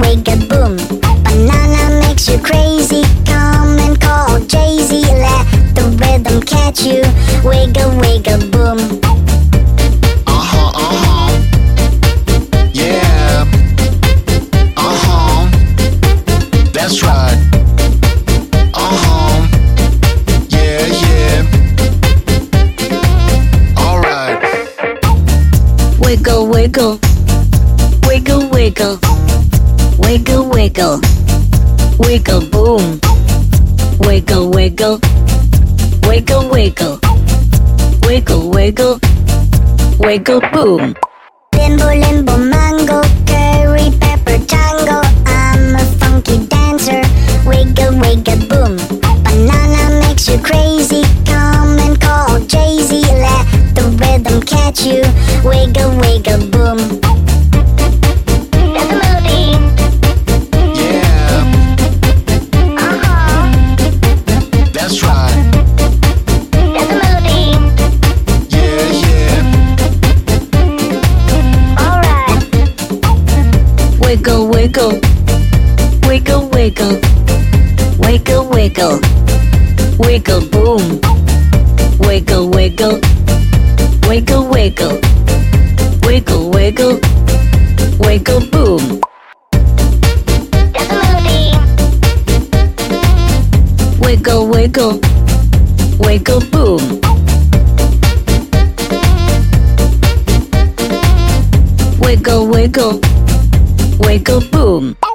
wiggle boom. Banana makes you crazy. Come and call Jay-Z. Let the rhythm catch you. Wiggle, wiggle boom. Yeah. That's right. Yeah, yeah. Alright. Wiggle, wiggle. Wiggle, wiggle. Wiggle, wiggle. Wiggle boom. Wiggle, wiggle. Wiggle, wiggle. Wiggle, wiggle. Wiggle boom. Limbo, limbo, mango, curry, pepper, tango. I'm a funky dancer. Wiggle, wiggle, boom. Banana makes you crazy. Come and call Jay-Z. Let the rhythm catch you. Wiggle, wiggle, boom. That's the melody. Yeah. That's right. That's the melody. Yeah, yeah. Alright. Wiggle, wiggle. Wiggle, wiggle. Wiggle, wiggle. Wiggle, boom. Wiggle, wiggle. Wiggle, wiggle. Wiggle, wiggle. Wiggle, boom. That's the melody. Wiggle, wiggle. Wiggle, boom. Wiggle, wiggle. Wiggle, boom.